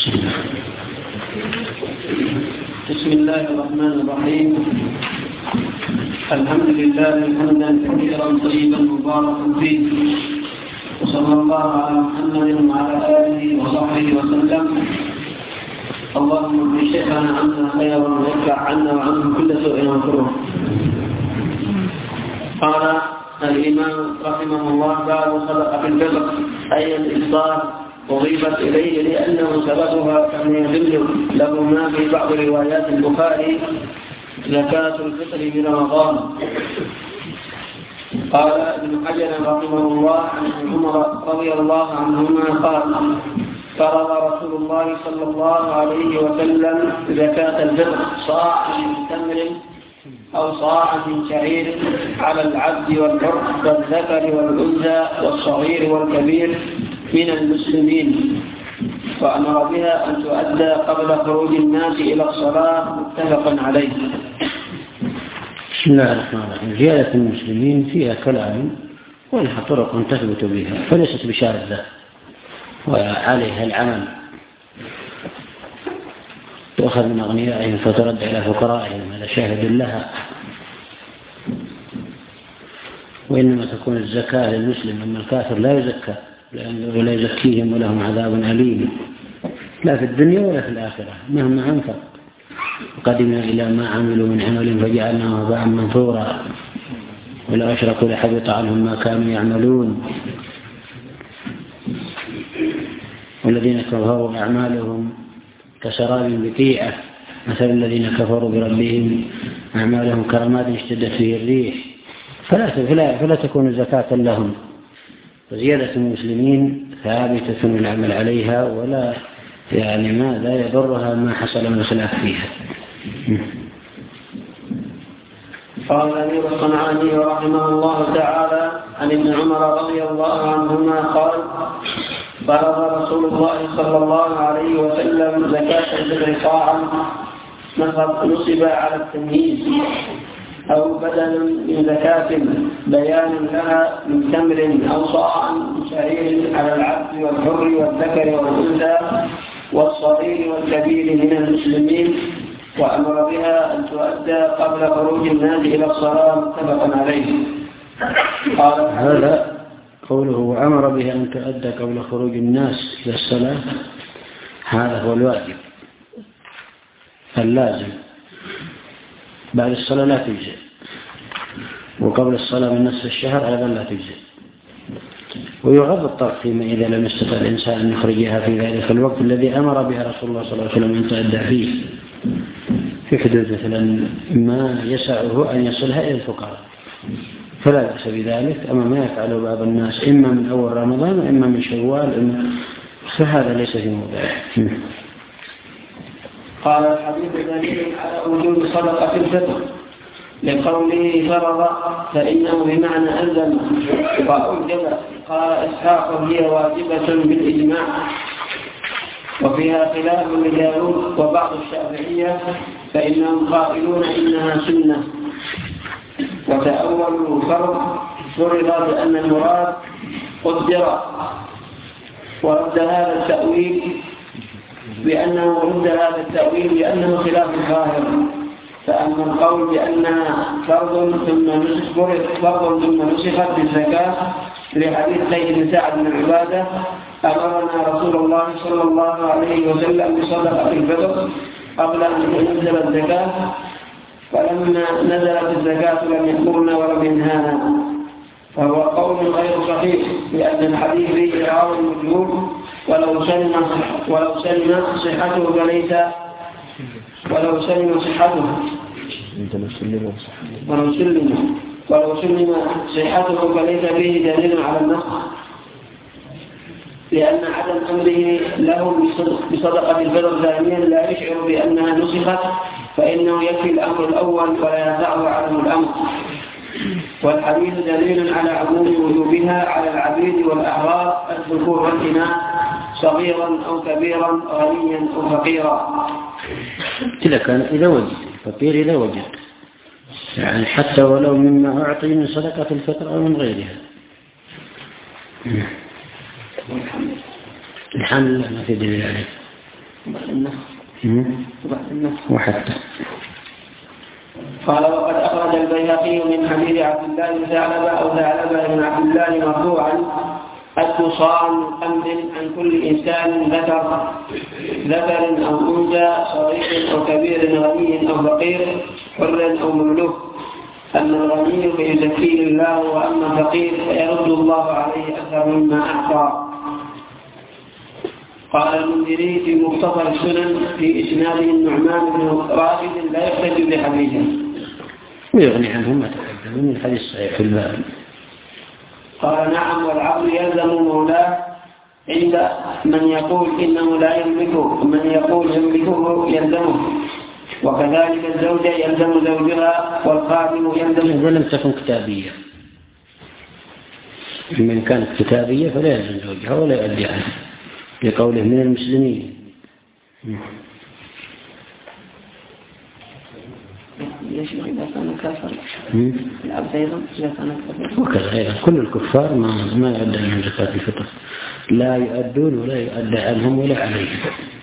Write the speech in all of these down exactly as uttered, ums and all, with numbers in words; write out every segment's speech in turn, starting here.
بسم الله الرحمن الرحيم. الحمد لله حمدا كثيرا طيبا مباركا فيه، وصلى الله على محمد وعلى آله وصحبه وسلم. اللهم اغفر شيخنا عنا خيرا وارفع عنا وعنه كل سوء وكره. قال الإمام رحمه الله: باب صدقة الفطر، أي الإفطار، أضيفت إليه لأنه سببها كما يدل له ما في بعض روايات البخاري زكاة الفطر من رمضان. قال ابن حجر رحمه الله عن عمر رضي الله عنهما قال: فرض رسول الله صلى الله عليه وسلم زكاة الفطر صاعا من تمر أو صاعا من شعير على العبد والحر والذكر والأنثى والصغير والكبير من المسلمين، وأمر بها أن تؤدى قبل خروج الناس إلى الصلاة، متفق عليه. بسم الله الرحمن الرحيم. زيادة المسلمين فيها كلام ولها طرق تثبت بها، فليست بشاذة وعليها العمل. تؤخذ من أغنيائهم فترد إلى فقرائهم، هذا شاهد لها. وإنما تكون الزكاة للمسلم، أما الكافر لا يزكى لأنه لا يزكيهم ولهم عذاب أليم لا في الدنيا ولا في الآخرة مهما أنفق. وقدمنا إلى ما عملوا من عمل فجعلناه هباء منثورا ولو أشركوا لحبط عنهم ما كانوا يعملون. والذين كفروا أعمالهم كسراب بقيعة مثل الذين كفروا بربهم أعمالهم كرماد اشتدت فيه الريح، فلا, فلا, فلا تكون زكاة لهم. وزيادة المسلمين ثابتة العمل عليها، ولا يعني ما لا يضرها ما حصل من خلاف فيها. قال الأمير الصنعاني رحمه الله تعالى عن ابن عمر رضي الله عنهما قال: فرض رسول الله صلى الله عليه وسلم زكاة الفطر صاعا نصب على التمييز أو بدلا من زكاة بيانا لها من تمر أو صاعا من شعير على العبد والحر والذكر والأنثى والصغير والكبير من المسلمين، وأمر بها أن تؤدى قبل خروج الناس إلى الصلاة، متفق عليه. قال هذا قوله وأمر بها أن تؤدى قبل خروج الناس إلى الصلاة، هذا هو الواجب اللازم. بعد الصلاة لا تجزئ، وقبل الصلاة من نصف الشهر أيضا لا تجزئ. ويغض الطرف فيما إذا لم يستطع الإنسان أن يخرجها في ذلك الوقت الذي أمر بها رسول الله صلى الله عليه وسلم أن تؤدى فيه، في حدود مثلا ما يسعه أن يصلها إلى الفقراء، فلا بأس بذلك. أما ما يفعله بعض الناس إما من أول رمضان وإما من شوال إما، فهذا ليس في موضعه. قال الحديث دليل على وجوب صدقة الفطر لقوله فرض، فإنه بمعنى ألزم وأوجب. قال إسحاق: هي واجبة بالإجماع، وفيها خلاف لداود وبعض الشافعية فإنهم قائلون إنها سنة. وتأولوا فرض فرض بأن المراد قدر، ورد هذا التأويل بأنه رد هذا التأويل بأنه خلاف الظاهر. فأما القول بأنها فرض ثم نسخت فرض ثم نسخت بالزكاة لحديث زيد بن سعد بن عبادة: أمرنا رسول الله صلى الله عليه وسلم بصدقة الفطر قبل أن تنزل الزكاة، فلما نزلت الزكاة لم يأمرنا ولم ينهانا، فهو قول غير صحيح، لأن الحديث فيه راوي مجهول، ولو سلم ولو سلم صحته فليس ولو سلم صحته ولو سلم ولو سلم صحته فليس فيه دليل على النص، لأن عدم أمره لهم بصدقة الفطر ثانيا لا يشعر بأنها نسخت، فإنه يكفي الأمر الأول ولا يدعه عدم الأمر. والحديث دليل على عموم وجوبها على العبيد والأحرار الذكور والإناث، صغيرا أو كبيرا، غنيا أو فقيرا. إذا كان إذا وجد فقير إذا وجد، يعني حتى ولو مما أعطي من صدقة الفطر أو من غيرها. الحمد لله ما في دليل عليه. بعد النفخ بعد النفخ وحتى. قال وقد أخرج البيهقي من حديث عبد الله بن ثعلبة أو ثعلبة بن عبد الله مرفوعا أد صاع من خمر عن كل إنسان ذكر ذكر أو أنثى صغير أو كبير غني أو فقير حر أو مملوك أما الغني فيزكيه الله وأما الفقير فيرد الله عليه أكثر مما أعطى. قال المنذري في مختصر السنن في إسناده النعمان بن راشد لا يحتج بحديثه ويغني عنه ما تقدم من الحديث الصحيح في الباب. قال نعم والعبد يلزم مولاه عند من يقول إنه لا يملكه ومن يقول يملكه يلزمه، وكذلك الزوجة يلزم زوجها والخادم يلزم. ولم تكن كتابية، من كانت كتابية فلا يلزم زوجها ولا يؤدي عنها لقوله من المسلمين. ليش إذا كان كافر العبد أيضا إذا كان كافر وكذا أيضا كل الكفار ما ما يؤدى عنهم زكاة الفطر، لا يؤدون ولا يؤدى عنهم ولا عليهم.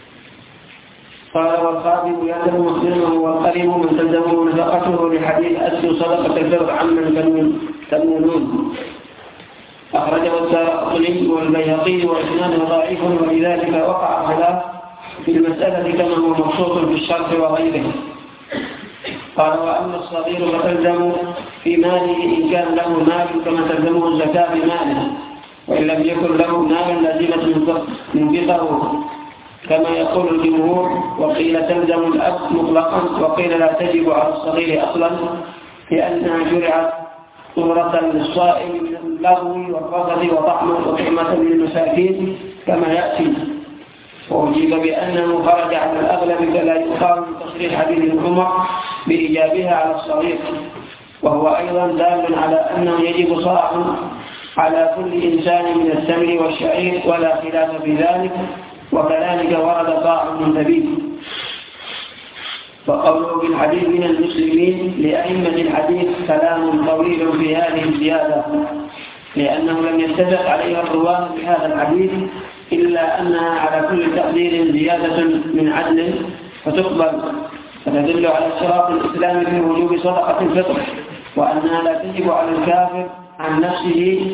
قال والخادم يلزم مسلمه والقريب من تلزمه نفقته لحديث أسل صدقة الفطر عمن تمنون. أخرجه الدارقطني والبيهقي وإسناده ضعيف، ولذلك وقع خلاف في المسألة كما هو مخصوص في الشرح وغيره. قال وأما الصغير فتلزم في ماله إن كان له مال كما تلزمه الزكاة في ماله، وإن لم يكن له مال لازمة منفقه كما يقول الجمهور. وقيل تلزم الأب مطلقا، وقيل لا تجب على الصغير أصلا لأنها جرعت طهرة للصائم من اللغو والرفث وطعمة للمساكين كما يأتي. وأجيب بأنه خرج على الأغلب فلا يقال من تصريح حديث عمر بإيجابها على الصغير، وهو أيضا دال على أنه يجب صاع على كل إنسان من التمر والشعير ولا خلاف في ذلك، وكذلك ورد صاع من زبيب. وقوله بالحديث من المسلمين لأئمة الحديث كلام طويل في هذه الزيادة، لأنه لم يتفق عليها الرواه بهذا الحديث إلا أنها على كل تقدير زيادة من عدل فتقبل، فتدل على اشتراط الإسلام في وجوب صدقة الفطر، وأنها لا تجب على الكافر عن نفسه،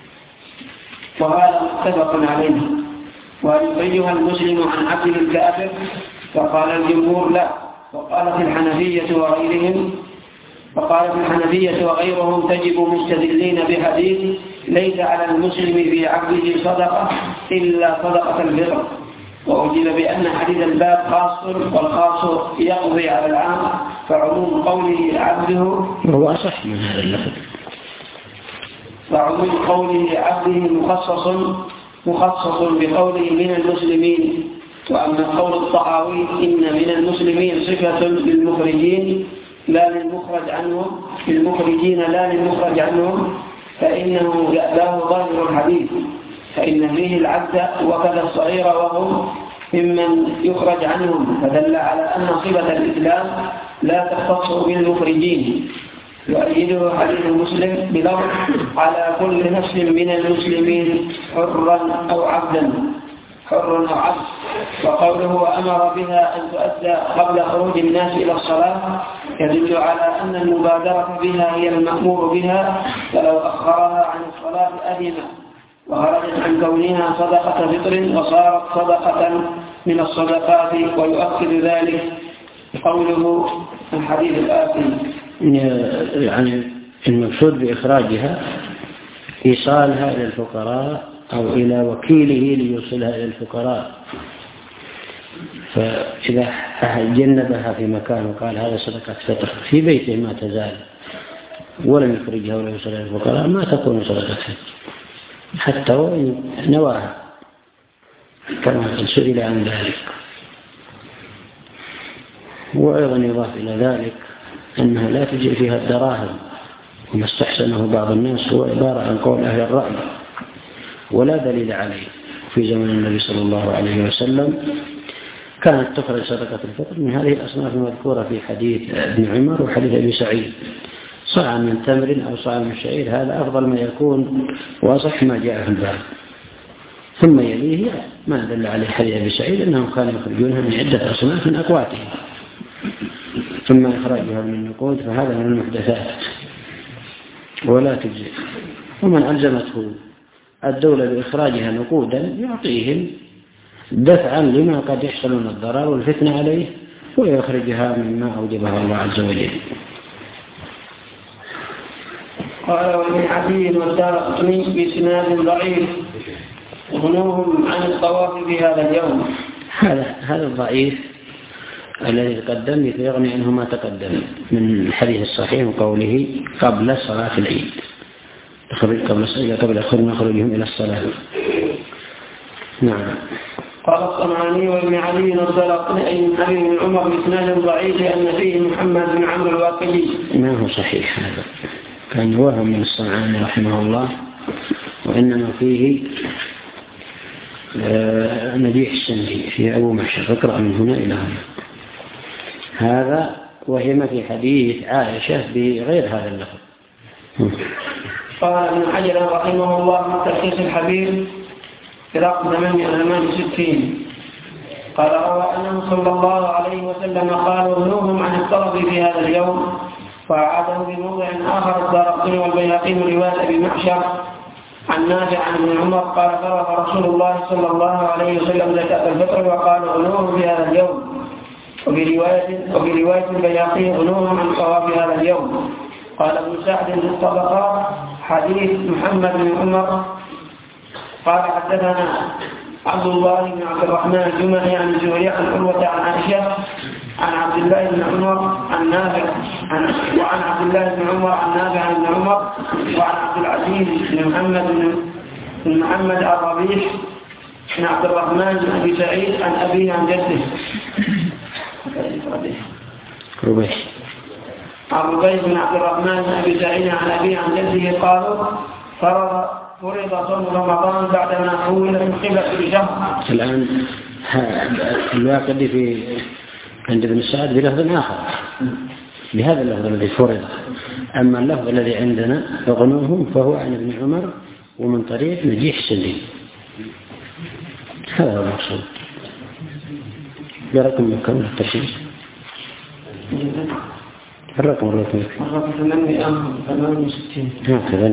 وهذا متفق عليه. وهل يخرجها المسلم عن عبد الكافر؟ فقال الجمهور لا، وقالت الحنفية وغيرهم وقالت الحنفية وغيرهم تجب مستدلين بحديث ليس على المسلم في عبده صدقة إلا صدقة الفطر. وأجيب بأن حديث الباب خاص، والخاص يقضي على العام، فعموم قوله عبده هو أصح من هذا اللفظ، فعموم قوله عبده مخصص مخصص بقوله من المسلمين. وأما قول الطحاوي إن من المسلمين صفة للمخرجين لا للمخرج عنهم للمخرجين لا للمخرج عنهم فإنه له ظاهر الحديث، فإن فيه العبد وكذا الصغير وهم ممن يخرج عنهم، فدل على أن صفة الإسلام لا تختص بالمخرجين. يؤيده حديث مسلم بلفظ على كل نفس من المسلمين حرا أو عبدا حر أو عبد. وقوله وأمر بها أن تؤدى قبل خروج الناس إلى الصلاة يدل على أن المبادرة بها هي المأمور بها، فلو أخرها عن الصلاة أثم، وخرجت عن كونها صدقة فطر وصارت صدقة من الصدقات. ويؤكد ذلك قوله الحديث الآتي يعني المقصود بإخراجها إيصالها إلى الفقراء أو إلى وكيله ليوصلها إلى الفقراء، فإذا جنبها في مكان وقال هذا صدقة فطر في بيته ما تزال ولم يخرجها ولا يوصلها إلى الفقراء ما تكون صدقة فطر حتى وإن نواها، كما سئل عن ذلك. وأيضا يضاف إلى ذلك أنها لا تجي فيها الدراهم، وما استحسنه بعض الناس هو عبارة عن قول أهل الرأي ولا دليل عليه. في زمن النبي صلى الله عليه وسلم كانت تخرج صدقة الفطر من هذه الأصناف المذكورة في حديث ابن عمر وحديث أبي سعيد، صاع من تمر أو صاع من شعير، هذا أفضل ما يكون وأصح ما جاء في الباب. ثم يليه ما دل عليه حديث أبي سعيد أنهم كانوا يخرجونها من عدة أصناف من أقواتهم، ثم إخراجها من النقود فهذا من المحدثات ولا تجزي. ومن ألزمته الدولة بإخراجها نقودا يعطيهم دفعا لما قد يحصل من الضرر والفتنة عليه ويخرجها مما أوجبها الله عز وجل. قال ومن عدي والدارقطني بسناد ضعيف غنوهم عن الطواف في هذا اليوم. هذا هذا الضعيف الذي تقدم يغني عنه ما تقدم من الحديث الصحيح وقوله قبل صلاة العيد خرج قبل الصلاة قبل خروجهم إلى الصلاة. نعم. قال الصنعاني وابن علي والدارقطني أي من علي بن عمر بسناد ضعيف لأن فيه محمد بن عمرو الواقدي. ما هو صحيح هذا، كان وهم من الصنعاني رحمه الله، وإنما فيه مديح السندي في أبو محشر. اقرأ من هنا إلى هنا هذا وهم في حديث عائشة بغير هذا اللفظ. قال ابن حجر رحمه الله في تلخيص الحبيب في رقم ثمانية وستين قال روى أنه صلى الله عليه وسلم قال غنوهم عن الطرف في هذا اليوم، وأعاده بموضع آخر الدارقطني والبيهقي من رواية أبي محشر عن نافع عن ابن عمر قال فرض رسول الله صلى الله عليه وسلم زكاة الفطر وقال غنوهم في هذا اليوم. وفي رواية وفي رواية البيهقي غنوهم عن الطواف في هذا اليوم. قال ابن سعد في الطبقات حديث محمد بن عمر قال حدثنا عبد الله بن عبد الرحمن الجمحي عن الزهري عن عروة عن عائشة عن عبد الله بن عمر عن نافع عن وعن عبد الله بن عمر عن نافع عن ابن عمر وعن عبد العزيز بن محمد بن محمد الربيع عن عبد الرحمن بن أبي سعيد عن أبيه عن جده ربيع عن ربيع بن عبد الرحمن بن أبي سعيد عن أبيه عن جده قالوا فرض فرض صوم رمضان بعدما حول من قبل بشهر. الآن الواقدي في عند ابن سعد بلفظ آخر بهذا اللفظ الذي فرض، أما اللفظ الذي عندنا فغنوهم فهو عن ابن عمر ومن طريق مديح السندي. هذا هو المقصود. برقم من كم الترشيح الرقم الرقم الرقم ثمانية وستين هكذا.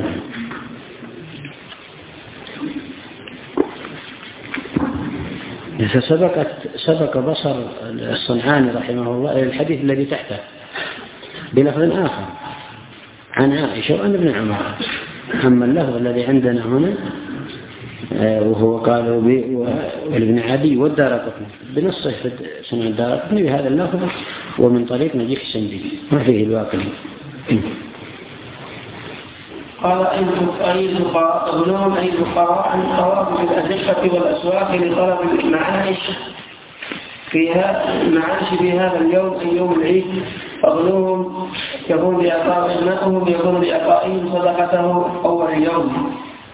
فسبقت سبق بصر الصنعاني رحمه الله إلى الحديث الذي تحته بلفظ آخر عن عائشة وعن ابن عمر. أما اللفظ الذي عندنا هنا وهو قالوا والابن عدي والدارقطني بنصه في سنة الدارقطني بهذا اللفظ ومن طريق نجيح السندي ما فيه الواقدي. قال أي الفقراء غنوهم أي الفقراء عن الطواف بالأزقة والأسواق لطلب المعاش فيها المعاش في هذا اليوم أي يوم العيد، فغنوهم يكون بإعطاء ماءهم يكون بإعطائهم صدقته أول اليوم.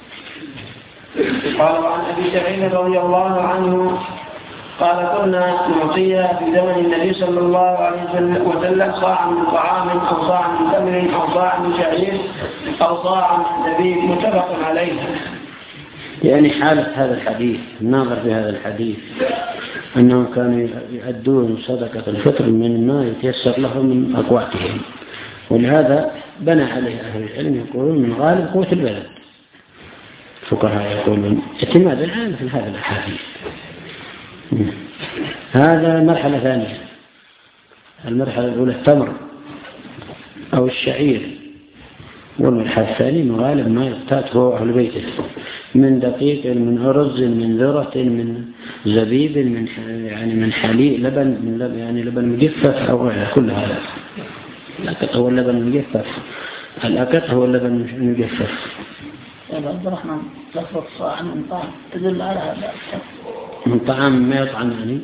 قال عن أبي سعيد رضي الله عنه قال كنا نعطيها في زمن النبي صلى الله عليه وسلم صاعا من طعام أو صاعا من تمر أو صاعا من شعير أو صاعا من زبيب متفق عليه. يعني حالة هذا الحديث الناظر في هذا الحديث أنهم كانوا يؤدون صدقة الفطر من ما يتيسر لهم من أقواتهم، ولهذا بنى عليه أهل العلم يقولون من غالب قوة البلد. فقهاء يقولون اعتماد العام في هذا الحديث. هذا مرحلة ثانية. المرحلة الأولى التمر أو الشعير، والمرحلة الثانية من غالب ما يقتات هو أهل بيته من دقيق من أرز من ذرة من زبيب من يعني من حليب لبن من لبن يعني لبن مجفف أو غيره. كل هذا الأكت هو اللبن المجفف. الأكت هو اللبن المجفف. يا عبد الرحمن لفظ صاع من طعام تدل على هذا من طعام ما يطعم يعني.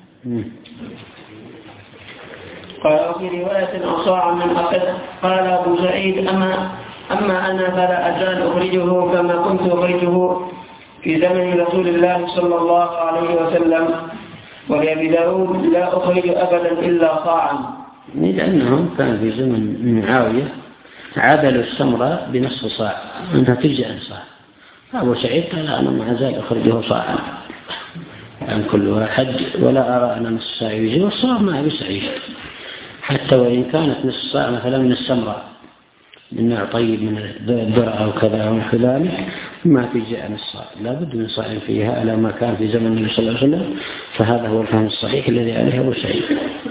قال في رواية أو صاع من أكد. قال أبو سعيد أما أما أنا فلا أزال أخرجه كما كنت أخرجه في زمن رسول الله صلى الله عليه وسلم، ولأبي داود لا أخرج أبدا إلا صاعا. لأنهم كان في زمن معاوية عادلوا السمرة بنصف صاع أنها تجزئ صاع، أبو سعيد قال أنا مع ذلك أخرجه صاعا عن كل واحد، ولا أرى أن نصف صاع يجي، والصواب مع أبي سعيد حتى وإن كانت نصف صاع مثلا من السمراء من نوع طيب من الذرة أو كذا أو ذلك ما تجي عن الصاع، لا بد من صاع فيها على ما كان في زمن النبي صلى الله عليه وسلم. فهذا هو الفهم الصحيح الذي عليه أبو سعيد.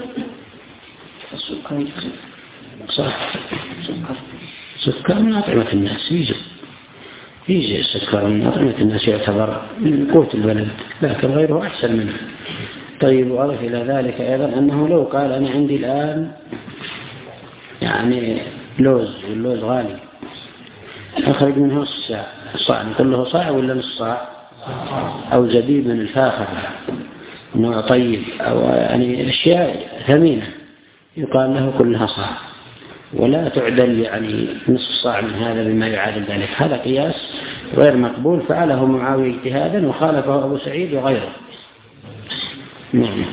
السكر صح، سكر من أطعمة الناس يجب يجي السكر من أطعمة الناس، يعتبر من قوت البلد، لكن غيره أحسن منه. طيب، وأضف إلى ذلك أيضا أنه لو قال أنا عندي الآن يعني لوز، واللوز غالي، أخرج منه نص صاع، صاع نقول له صاع ولا نص صاع؟ أو زبيب من الفاخر نوع طيب، أو يعني أشياء ثمينة يقال له كلها صاع، ولا تعدل يعني نصف صاع من هذا بما يعادل ذلك. هذا قياس غير مقبول، فعله معاوية اجتهادا وخالفه أبو سعيد وغيره. نعم.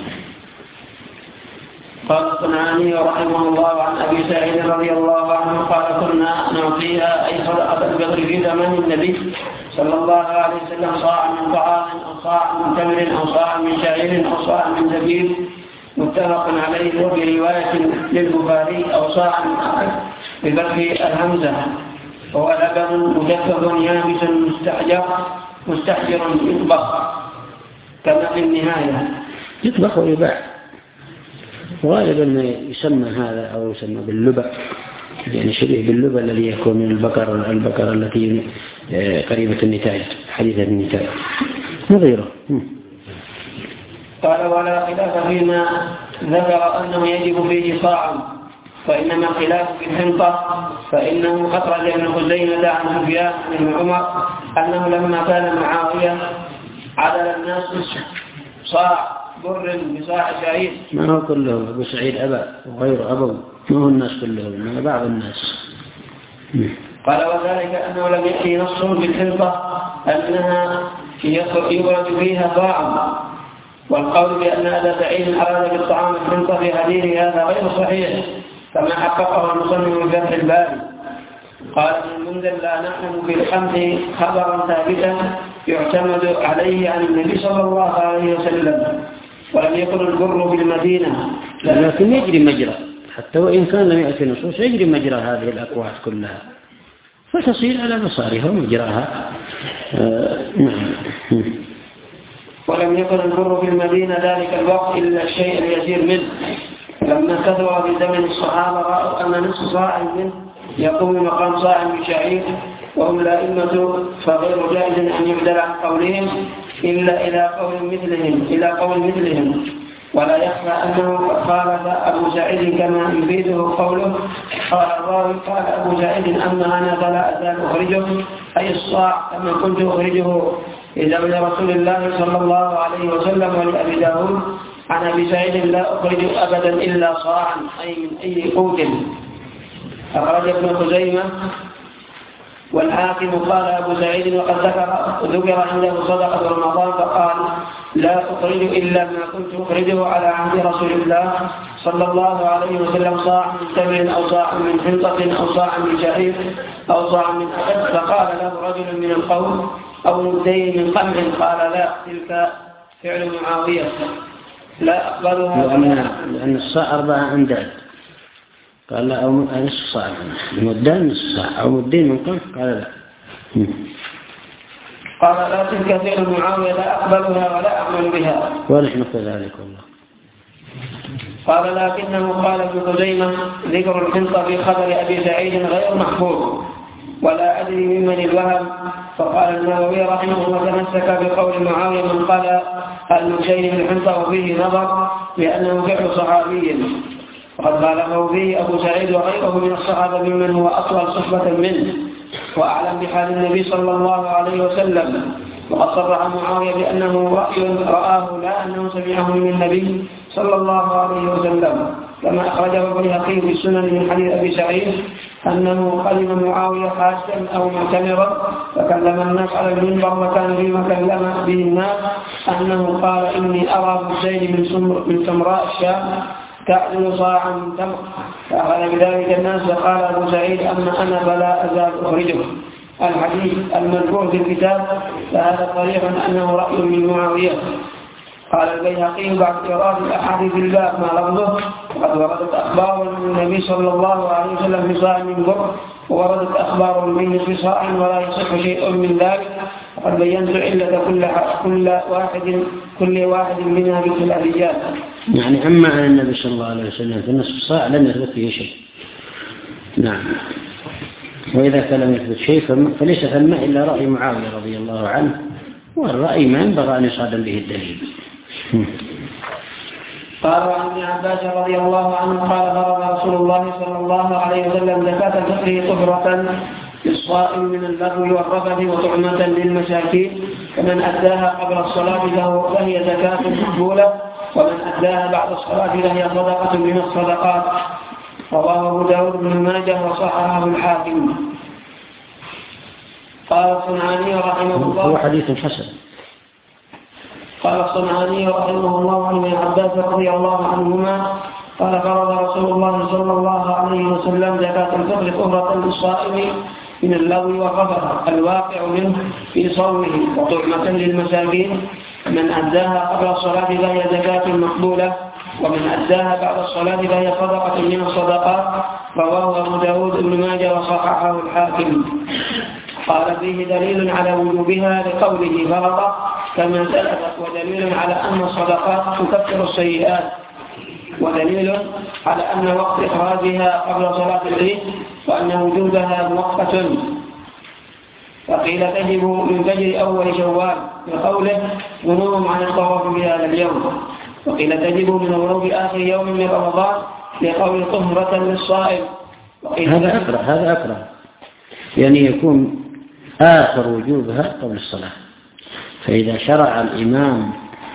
قال الصنعاني رحمه الله عن أبي سعيد رضي الله عنه قال كنا نعطيها أي صدقة الفطر في زمن النبي صلى الله عليه وسلم صاع من طعام أو صاع من تمر أو صاع من شعير أو صاع من زبيب، متفق عليه. وفي رواية للبخاري أو صاع من أكل بفتح الهمزة، هو لبن مجفف يابس مستحجر مستحجر يطبخ كما في النهاية. يطبخ ويباع، غالبا ما يسمى هذا أو يسمى باللبن، يعني شبيه باللبن الذي يكون من البقر البقرة التي قريبة النتاج حديثة النتاج نظيره. قال ولا خلاف فيما ذكر أنه يجب فيه صاع، فإنما الخلاف في الحنطة، فإنه أخرج ابن خزيمة عن سفيان بن عمر أنه لما كان معاوية عدل الناس صاع بر بصاع شعير. ما هو كله أبو سعيد أبا وغير أبو، ما هو الناس كلهم، ما بعض الناس. قال وذلك أنه لم يأتي نص بالحنطة أنها يخرج فيها صاع، والقول بأن أبا سعيد أراد بالطعام الحنطة في حديث هذا غير صحيح كما حققه المصنف في فتح الباري. قال ابن المنذر لا نعلم في الحمد خبرا ثابتا يعتمد عليه عن النبي صلى الله عليه وسلم، ولم يكن البر بالمدينة، لكن يجري مجرى حتى وإن كان لم يأتي نصوص يجري مجرى هذه الأقوات كلها، فتصير على بصارها ومجراها. آه نعم. ولم يكن البر بالمدينة ذلك الوقت إلا الشيء اليسير منه، لما كثر في زمن الصحابة رأوا أن نصف صاع منه يقوم مقام صاع بشعير وهم الأئمة، فغير جائز أن يبدل عن قولهم إلا إلى قول مثلهم إلى قول مثلهم ولا يخفى أنه خالف أبو سعيد كما يفيده قوله. قال الراوي قال أبو سعيد أما أنا فلا أزال أخرجه أي الصاع كما كنت أخرجه إذا من رسول الله صلى الله عليه وسلم. ولأبي داود عن أبي سعيد لا أخرج أبدا إلا صاعا أي من أي قوت. أخرج ابن خزيمة والحاكم. قال أبو سعيد وقد ذكر ذكر عنده صدقة رمضان فقال لا أخرج إلا ما كنت أخرجه على عهد رسول الله صلى الله عليه وسلم صاع من تمر أو صاع من حنطة أو صاع من شعير أو صاع من أحد. فقال له رجل من القوم أو مدين من قمح قال لا تلك فعل معاوية لا أقبلها. لأن الصاع أربعة أمداد قال لا، أو نصف صاع مدان نصف صاع أو مدين من قمح قال لا. قال لا تلك فعل معاوية لا أقبلها ولا أعمل بها ونحن كذلك والله. قال لكنه قال ابن خزيمة ذكر الحنطة في خبر أبي سعيد غير محفوظ ولا أدري ممن الوهم. فقال النووي رحمه الله تمسك بقول معاوية من قال المشير بالحنطة وفيه نظر لأنه فعل صحابي، وقد خالفه فيه أبو سعيد وغيره من الصحابة ممن هو أطول صحبة منه وأعلم بحال النبي صلى الله عليه وسلم. وقد صرح معاوية بأنه رأي رآه لا أنه سمعه من النبي صلى الله عليه وسلم، كما أخرجه البيهقي في السنن من حديث أبي سعيد أنه قدم معاوية حاجا أو معتمرا فكلم الناس على المنبر وكان فيما كلم به الناس أنه قال إني أرى بالزيد من سمراء الشام تعدل صاعا من تمر، فأخذ بذلك الناس. وقال أبو سعيد أما أنا فلا أزال أخرجه. الحديث المذكور في الكتاب فهذا صريح أنه رأي من معاوية. قال البيهقي بعد إيراد الأحاديث الباب ما لفظه وقد وردت أخبار من النبي صلى الله عليه وسلم في صاع من بر ووردت أخبار منه في صاع ولا يصح شيء من ذلك وقد بينت علة كل كل واحد كل واحد منها بالخلافيات. يعني أما عن النبي صلى الله عليه وسلم في نصف صاع لم يثبت فيه شيء. نعم. وإذا كان لم يثبت شيء فليس ثم إلا رأي معاوية رضي الله عنه، والرأي ما ينبغي أن يصادم به الدليل. قال عن ابن عباس رضي الله عنه قال فرض رسول الله صلى الله عليه وسلم زكاة الفطر طهرة للصائم من اللغو والرفث وطعمة للمساكين، فمن أداها قبل الصلاة له فهي زكاة مقبولة، ومن أداها بعد الصلاة فهي صدقة من الصدقات. رواه أبو داود بن ماجه وصححه الحاكم. قال الصنعاني رحمه الله هو حديث حسن. قال الصنعاني رحمه الله عن ابن عباس رضي الله عنهما قال فرض رسول الله صلى الله عليه وسلم زكاة الفطر طهرة للصائم من اللغو والرفث الواقع منه في صومه وطعمة للمساكين، من أداها قبل الصلاة فهي زكاة مقبولة، ومن أداها بعد الصلاة فهي صدقة من الصدقات. رواه أبو داود بن ماجه وصححه الحاكم. قال فيه دليل على وجوبها لقوله فرض كما سلف، ودليل على أن الصدقات تكفر السيئات، ودليل على أن وقت إخراجها قبل صلاة العيد وأن وجوبها مؤقت. فقيل تجب من فجر أول شوال بقوله منوهم عن الطواف بهذا اليوم، وقيل تجب من غروب آخر يوم من رمضان لقول طهرة للصائم. هذا أقرأ هذا أقرأ يعني يكون آخر وجوبها قبل الصلاة. فإذا شرع الإمام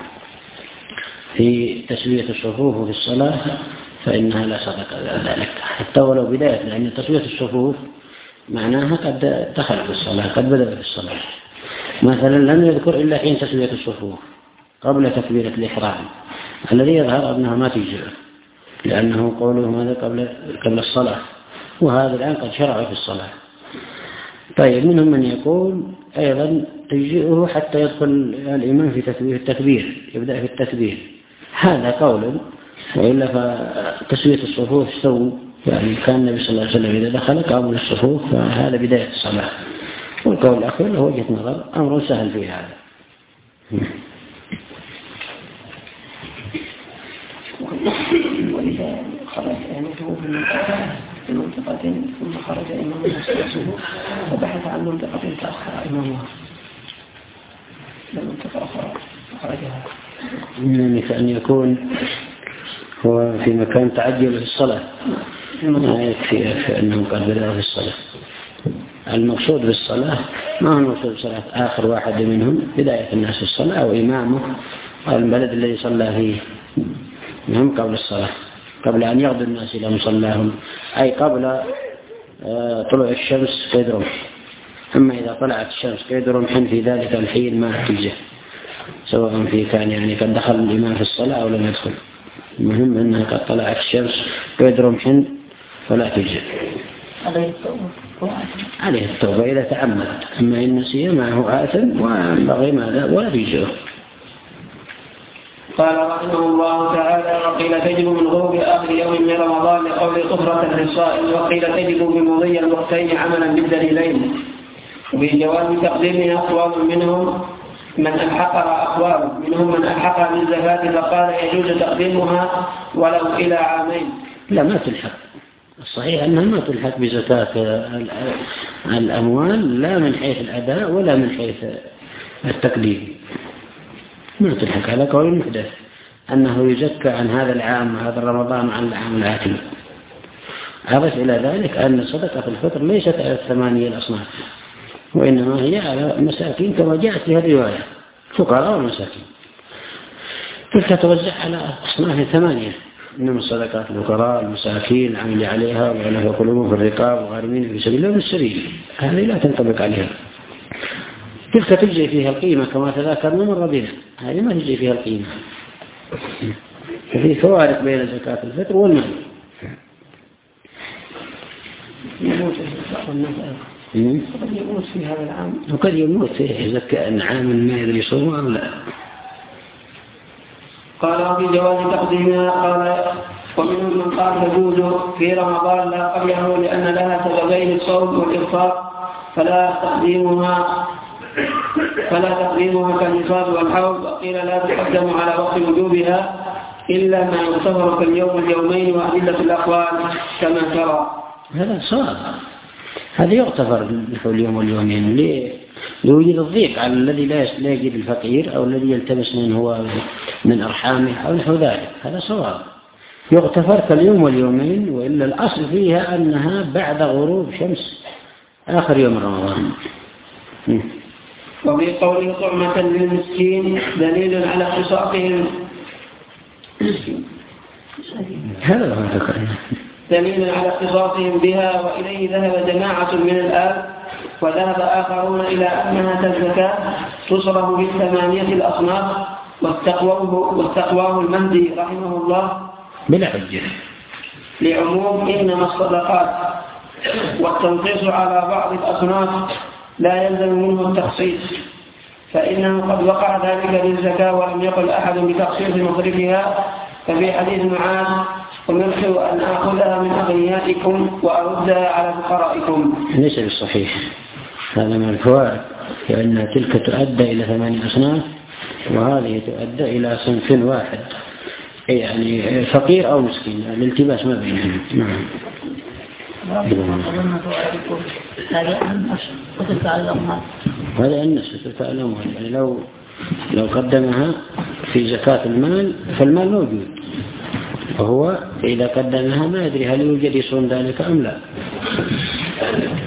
في تسوية الصفوف في الصلاة فإنها لا صدق ذلك حتى ولو بداية، لأن تسوية الصفوف معناها قد دخل في الصلاة، قد بدأ في الصلاة. مثلا لم يذكر إلا حين تسوية الصفوف قبل تكبيرة الإحرام، الذي يظهر أنها ما تجزئ، لأنه قوله ماذا قبل قبل الصلاة، وهذا الآن قد شرع في الصلاة. طيب منهم من يقول أيضا تجزئه حتى يدخل الإمام في تكبير التكبير يبدأ في التكبير، هذا قول. وإلا فتسوية الصفوف سووا، يعني كان النبي صلى الله عليه وسلم إذا دخل قاموا للصفوف، فهذا بداية الصلاة. والقول الأخير له وجهة نظر أمر سهل في هذا. وإذا خرج أهمته في منطقة ثم خرج إمامها الصفوف وبحث عن منطقة تأخر إمامها لمنطقة أخرى خرجها، يعني كأن يكون هو في مكان تعجل في الصلاة ما يكفي أنهم قد بدأوا في الصلاة. المقصود بالصلاة ما هو المقصود بالصلاة آخر واحد منهم بداية الناس في الصلاة أو إمامه أو البلد الذي صلى فيه منهم قبل الصلاة، قبل أن يغدو الناس إلى مصلاهم، أي قبل طلوع الشمس قيد رمح. أما إذا طلعت الشمس قيد رمح في ذلك الحين ما تجزئ، سواء في كان يعني قد دخل الإمام في الصلاة أو لم يدخل، المهم أنها قد طلعت الشمس قيد رمح فلا تجزئ. عليه التوبة إذا تعمد، أما إن نسي معه آثم وينبغي ماذا ولا تجزئه. قال رحمه الله تعالى وقيل تجب من غروب آخر يوم من رمضان لقول طهرة للصائم، وقيل تجب بمضي الوقتين عملا بالدليلين. وبجواز تقديمها أقوال منهم من ألحقها أقوال منهم من ألحقها بالزكاة فقال يجوز تقديمها ولو إلى عامين. لا ما تلحق، الصحيح أنها ما تلحق بزكاة الأموال لا من حيث الأداء ولا من حيث التقديم، ما تلحق على قول المحدث أنه يزكى عن هذا العام وهذا رمضان عن العام الآتي. أضف إلى ذلك أن صدقة الفطر ليست على الثمانية الأصناف، وإنما هي على المساكين كما جاءت في هذه الرواية، فقراء والمساكين، تلك توزع على أصناف ثمانية، إنما الصدقات الفقراء المساكين العامل عليها وعلى قلوبهم في الرقاب وغارمين في سبيل الله والسبيل، هذه لا تنطبق عليها. تلك تجي فيها القيمة كما تذاكرنا مرة بنا، هذه ما تجي فيها القيمة. ففي فوارق بين زكاة الفطر والمال. قد يموت في هذا العام، وقد يموت فيه إذا كان عام ما يدري يصوم أو لا. قال وفي جواز تقديمها قال ومنهم من قال تجوز في رمضان لا قبله لأن لها سببين الصوم والإفطار فلا تقديمها فلا تقديمها كالنصاب والحوض. وقيل لا تقدم على وقت وجوبها إلا ما يغتفر كاليوم اليومين وأدلة الأقوال كما ترى. هذا صواب، هذا يغتفر في اليوم واليومين لوجود الضيق على الذي لا يجد الفقير أو الذي يلتمس من هو من أرحامه أو نحو ذلك، هذا صواب يغتفر كاليوم واليومين. وإلا الأصل فيها أنها بعد غروب شمس آخر يوم رمضان. وفي قوله طعمة للمسكين دليل على اختصاصهم هذا هو ذكرنا دليل على اختصاصهم بها. وإليه ذهب جماعة من الآل وذهب آخرون إلى أنها الزكاة تصرف بالثمانية الأصناف. واستقواه واستقواه المهدي رحمه الله بلا حجة لعموم إنما الصدقات، والتنقيص على بعض الأصناف لا يلزم منه التخصيص، فإنه قد وقع ذلك بالزكاة ولم يقل أحد بتخصيص مصرفها. ففي حديث معاذ أمرت أن آخذها من أغنيائكم وأردها على فقرائكم ليس بالصحيح، هذا من الفوائد، لأن تلك تؤدى إلى ثمانية أصناف وهذه تؤدى إلى صنف واحد، يعني فقير أو مسكين، الالتباس ما بينهم. نعم. هذا الناس تتعلمون، يعني لو لو قدمها في زكاة المال فالمال موجود، وهو إذا قدمها ما يدري هل يوجد يصون ذلك أم لا.